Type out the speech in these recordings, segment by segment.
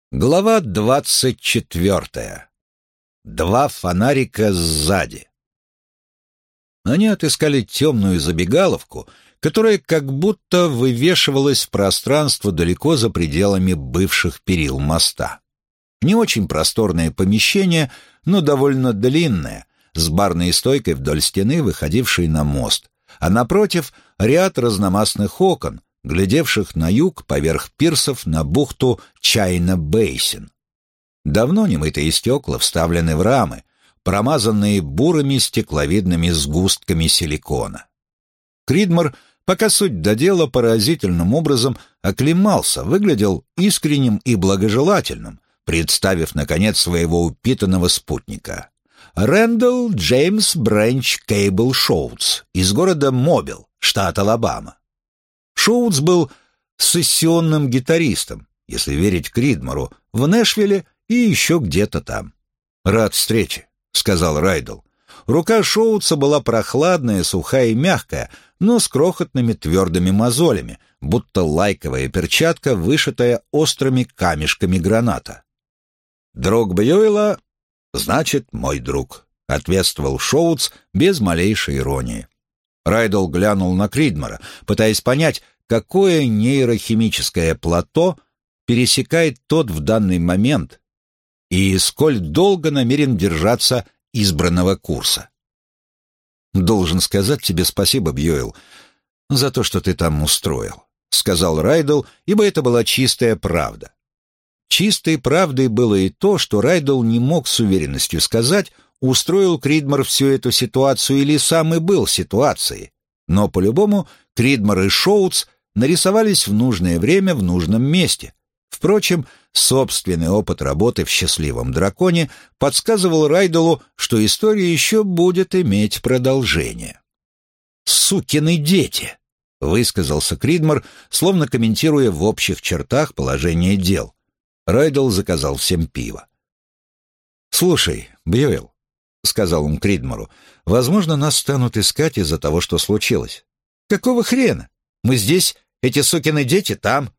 Глава 24. Два фонарика сзади. Они отыскали темную забегаловку, которая как будто вывешивалась в пространство далеко за пределами бывших перил моста. Не очень просторное помещение, но довольно длинное, с барной стойкой вдоль стены, выходившей на мост, а напротив ряд разномастных окон, глядевших на юг поверх пирсов на бухту Чайна-Бейсин. Давно немытые стекла вставлены в рамы, промазанные бурыми стекловидными сгустками силикона. Кридмор, пока суть до дела, поразительным образом оклемался, выглядел искренним и благожелательным, представив, наконец, своего упитанного спутника. Рэндалл Джеймс Бренч Кейбл Шоутс из города Мобил, штат Алабама. Шоутс был сессионным гитаристом, если верить Кридмору, в Нэшвилле и еще где-то там. «Рад встрече», — сказал Райдл. Рука Шоутса была прохладная, сухая и мягкая, но с крохотными твердыми мозолями, будто лайковая перчатка, вышитая острыми камешками граната. «Друг Бьюэлла, значит, мой друг», — ответствовал Шоутс без малейшей иронии. Райдл глянул на Кридмора, пытаясь понять, какое нейрохимическое плато пересекает тот в данный момент и сколь долго намерен держаться избранного курса. «Должен сказать тебе спасибо, Бьюэлл, за то, что ты там устроил», — сказал Райдл, ибо это была чистая правда. Чистой правдой было и то, что Райдл не мог с уверенностью сказать, устроил Кридмор всю эту ситуацию или сам и был ситуацией. Но, по-любому, Кридмор и Шоутс нарисовались в нужное время в нужном месте. Впрочем, собственный опыт работы в «Счастливом драконе» подсказывал Райдлу, что история еще будет иметь продолжение. «Сукины дети!» — высказался Кридмор, словно комментируя в общих чертах положение дел. Райдл заказал всем пиво. «Слушай, Бьюэлл», — сказал он Кридмору, — «возможно, нас станут искать из-за того, что случилось». «Какого хрена? Мы здесь, эти сукины дети там».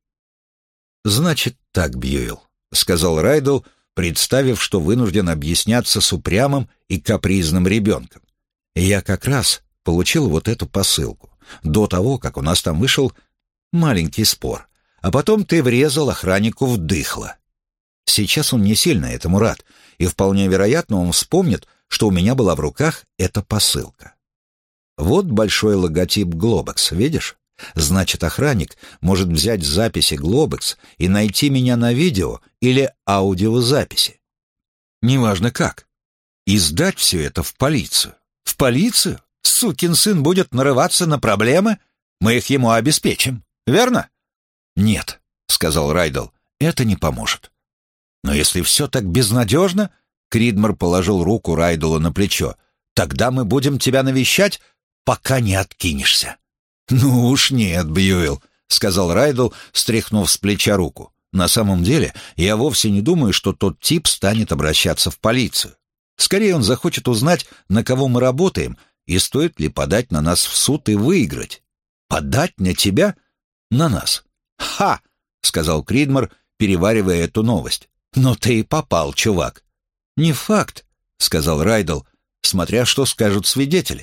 «Значит так, Бьюэлл», — сказал Райдл, представив, что вынужден объясняться с упрямым и капризным ребенком. «Я как раз получил вот эту посылку, до того, как у нас там вышел маленький спор, а потом ты врезал охраннику в дыхло. Сейчас он не сильно этому рад, и вполне вероятно, он вспомнит, что у меня была в руках эта посылка. Вот большой логотип Globex, видишь? Значит, охранник может взять записи Globex и найти меня на видео или аудиозаписи. Неважно как. И сдать все это в полицию. В полицию? Сукин сын будет нарываться на проблемы? Мы их ему обеспечим, верно? Нет, сказал Райдл, это не поможет. Но если все так безнадежно, Кридмор положил руку Райдлу на плечо, тогда мы будем тебя навещать, пока не откинешься. «Ну уж нет, Бьюэлл», — сказал Райдл, стряхнув с плеча руку. «На самом деле, я вовсе не думаю, что тот тип станет обращаться в полицию. Скорее он захочет узнать, на кого мы работаем, и стоит ли подать на нас в суд и выиграть. Подать на тебя? На нас». «Ха!» — сказал Кридмор, переваривая эту новость. «Но ты и попал, чувак». «Не факт», — сказал Райдл, смотря что скажут свидетели.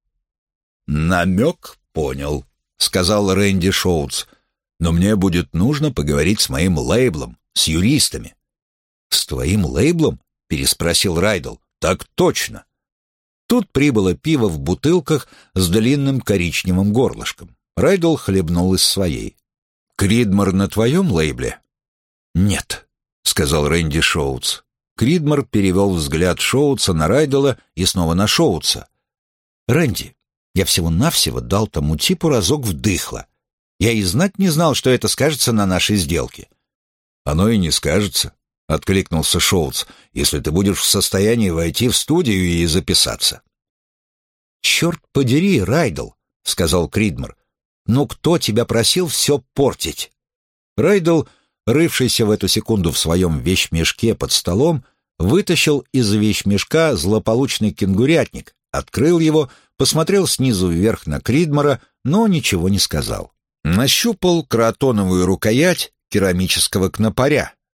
«Намек понял», — сказал Рэнди Шоутс. «Но мне будет нужно поговорить с моим лейблом, с юристами». «С твоим лейблом?» — переспросил Райдл. «Так точно». Тут прибыло пиво в бутылках с длинным коричневым горлышком. Райдл хлебнул из своей. «Кридмор на твоем лейбле?» «Нет», — сказал Рэнди Шоутс. Кридмор перевел взгляд Шоутса на Райдла и снова на Шоутса. «Рэнди, я всего-навсего дал тому типу разок в дыхло. Я и знать не знал, что это скажется на нашей сделке». «Оно и не скажется», — откликнулся Шоутс, «если ты будешь в состоянии войти в студию и записаться». «Черт подери, Райдл», — сказал Кридмор. «Ну кто тебя просил все портить?» Райдл, рывшийся в эту секунду в своем вещмешке под столом, вытащил из вещмешка злополучный кенгурятник, открыл его, посмотрел снизу вверх на Кридмора, но ничего не сказал. Нащупал кротоновую рукоять керамического кнопаря.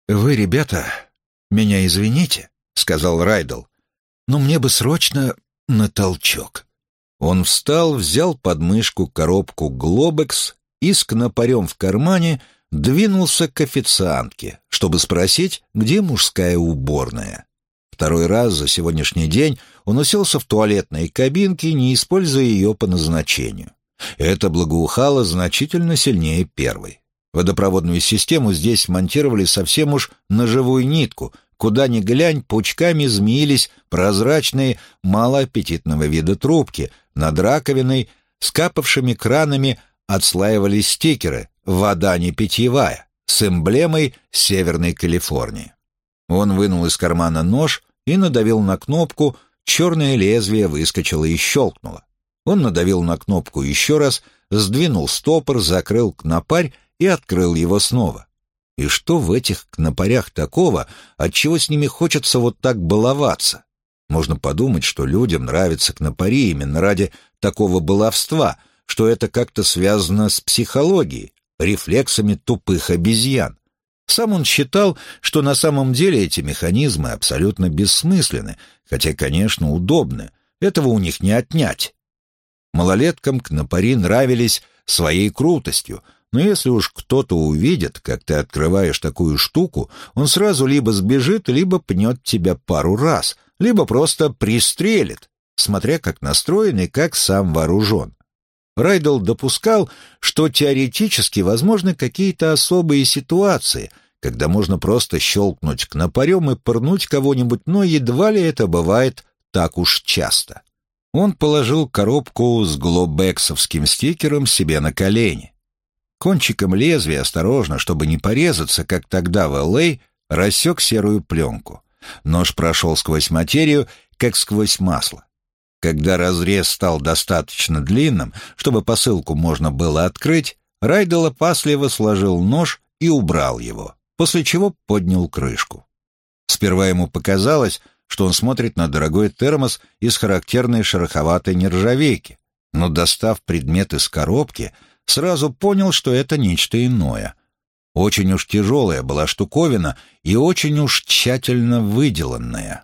«Вы, ребята, меня извините», — сказал Райдл, «но мне бы срочно на толчок». Он встал, взял под мышку коробку «Глобекс» и с кнопарем в кармане двинулся к официантке, чтобы спросить, где мужская уборная. Второй раз за сегодняшний день он уселся в туалетной кабинке, не используя ее по назначению. Это благоухало значительно сильнее первой. Водопроводную систему здесь монтировали совсем уж на живую нитку. Куда ни глянь, пучками змеились прозрачные, малоаппетитного вида трубки. Над раковиной с капавшими кранами отслаивались стикеры «Вода не питьевая» с эмблемой Северной Калифорнии. Он вынул из кармана нож и надавил на кнопку, черное лезвие выскочило и щелкнуло. Он надавил на кнопку еще раз, сдвинул стопор, закрыл кнопарь и открыл его снова. И что в этих кнопарях такого, отчего с ними хочется вот так баловаться? Можно подумать, что людям нравятся кнопари именно ради такого баловства, что это как-то связано с психологией, рефлексами тупых обезьян. Сам он считал, что на самом деле эти механизмы абсолютно бессмысленны, хотя, конечно, удобны. Этого у них не отнять. Малолеткам кнопари нравились своей крутостью, но если уж кто-то увидит, как ты открываешь такую штуку, он сразу либо сбежит, либо пнет тебя пару раз, либо просто пристрелит, смотря как настроен и как сам вооружен. Райдл допускал, что теоретически возможны какие-то особые ситуации, когда можно просто щелкнуть кнопарем и пырнуть кого-нибудь, но едва ли это бывает так уж часто. Он положил коробку с глобексовским стикером себе на колени. Кончиком лезвия, осторожно, чтобы не порезаться, как тогда в Л.А., рассек серую пленку. Нож прошел сквозь материю, как сквозь масло. Когда разрез стал достаточно длинным, чтобы посылку можно было открыть, Райдл опасливо сложил нож и убрал его, после чего поднял крышку. Сперва ему показалось, что он смотрит на дорогой термос из характерной шероховатой нержавейки, но, достав предмет из коробки, сразу понял, что это нечто иное. Очень уж тяжелая была штуковина и очень уж тщательно выделанная.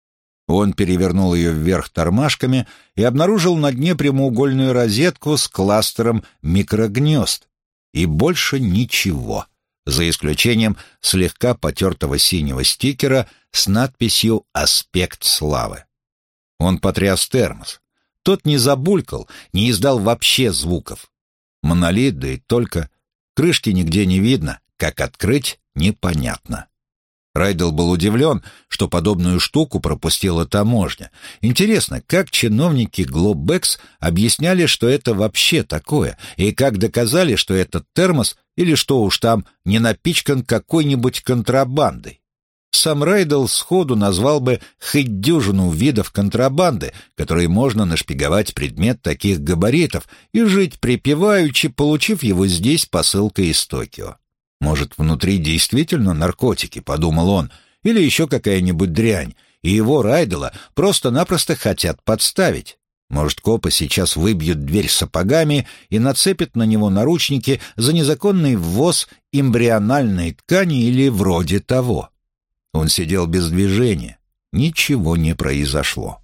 Он перевернул ее вверх тормашками и обнаружил на дне прямоугольную розетку с кластером микрогнезд. И больше ничего, за исключением слегка потертого синего стикера с надписью «Аспект славы». Он потряс термос. Тот не забулькал, не издал вообще звуков. Монолит, да и только. Крышки нигде не видно, как открыть — непонятно. Райдл был удивлен, что подобную штуку пропустила таможня. Интересно, как чиновники Глобекс объясняли, что это вообще такое, и как доказали, что этот термос, или что уж там, не напичкан какой-нибудь контрабандой. Сам Райдл сходу назвал бы хоть дюжину видов контрабанды, которые можно нашпиговать предмет таких габаритов и жить припеваючи, получив его здесь посылкой из Токио. «Может, внутри действительно наркотики», — подумал он, «или еще какая-нибудь дрянь, и его, Райдла, просто-напросто хотят подставить. Может, копы сейчас выбьют дверь сапогами и нацепят на него наручники за незаконный ввоз эмбриональной ткани или вроде того». Он сидел без движения. Ничего не произошло.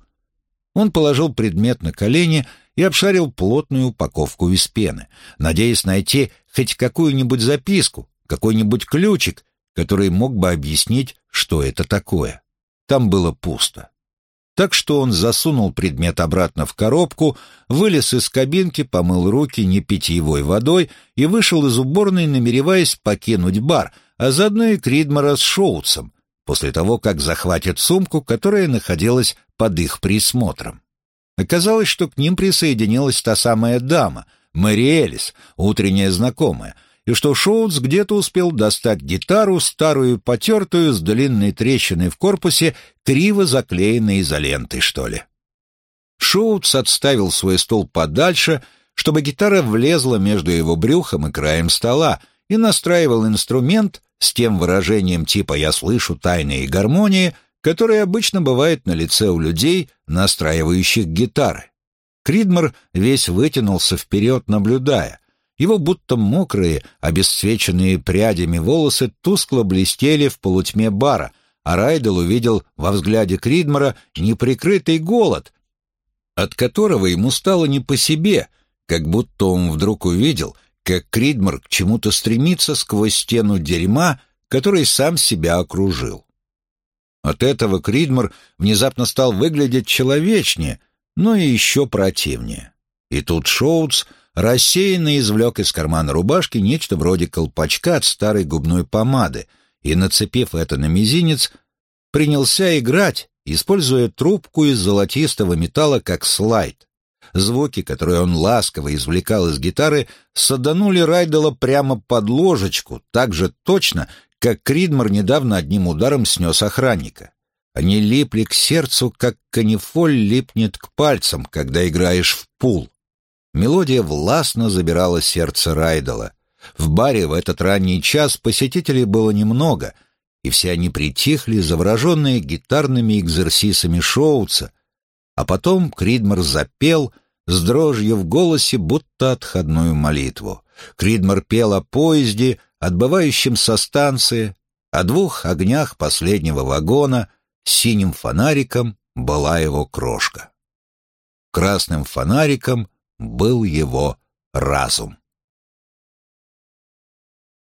Он положил предмет на колени и обшарил плотную упаковку из пены, надеясь найти хоть какую-нибудь записку, какой-нибудь ключик, который мог бы объяснить, что это такое. Там было пусто. Так что он засунул предмет обратно в коробку, вылез из кабинки, помыл руки непитьевой водой и вышел из уборной, намереваясь покинуть бар, а заодно и Кридмора с Шоутсом, после того, как захватят сумку, которая находилась под их присмотром. Оказалось, что к ним присоединилась та самая дама, Мэри Элис, утренняя знакомая, и что Шоутс где-то успел достать гитару, старую потертую, с длинной трещиной в корпусе, криво заклеенной изолентой, что ли. Шоутс отставил свой стул подальше, чтобы гитара влезла между его брюхом и краем стола, и настраивал инструмент с тем выражением типа «я слышу тайные гармонии», которое обычно бывает на лице у людей, настраивающих гитары. Кридмор весь вытянулся вперед, наблюдая. Его будто мокрые, обесцвеченные прядями волосы тускло блестели в полутьме бара, а Райдел увидел во взгляде Кридмора неприкрытый голод, от которого ему стало не по себе, как будто он вдруг увидел, как Кридмор к чему-то стремится сквозь стену дерьма, который сам себя окружил. От этого Кридмор внезапно стал выглядеть человечнее, но и еще противнее. И тут Шоутс рассеянно извлек из кармана рубашки нечто вроде колпачка от старой губной помады и, нацепив это на мизинец, принялся играть, используя трубку из золотистого металла как слайд. Звуки, которые он ласково извлекал из гитары, саданули Райдела прямо под ложечку, так же точно, как Кридмор недавно одним ударом снес охранника. Они липли к сердцу, как канифоль липнет к пальцам, когда играешь в пул. Мелодия властно забирала сердце Райдела. В баре в этот ранний час посетителей было немного, и все они притихли, завороженные гитарными экзерсисами Шоутса. А потом Кридмор запел с дрожью в голосе, будто отходную молитву. Кридмор пел о поезде, отбывающем со станции, о двух огнях последнего вагона, синим фонариком была его крошка. Красным фонариком был его разум.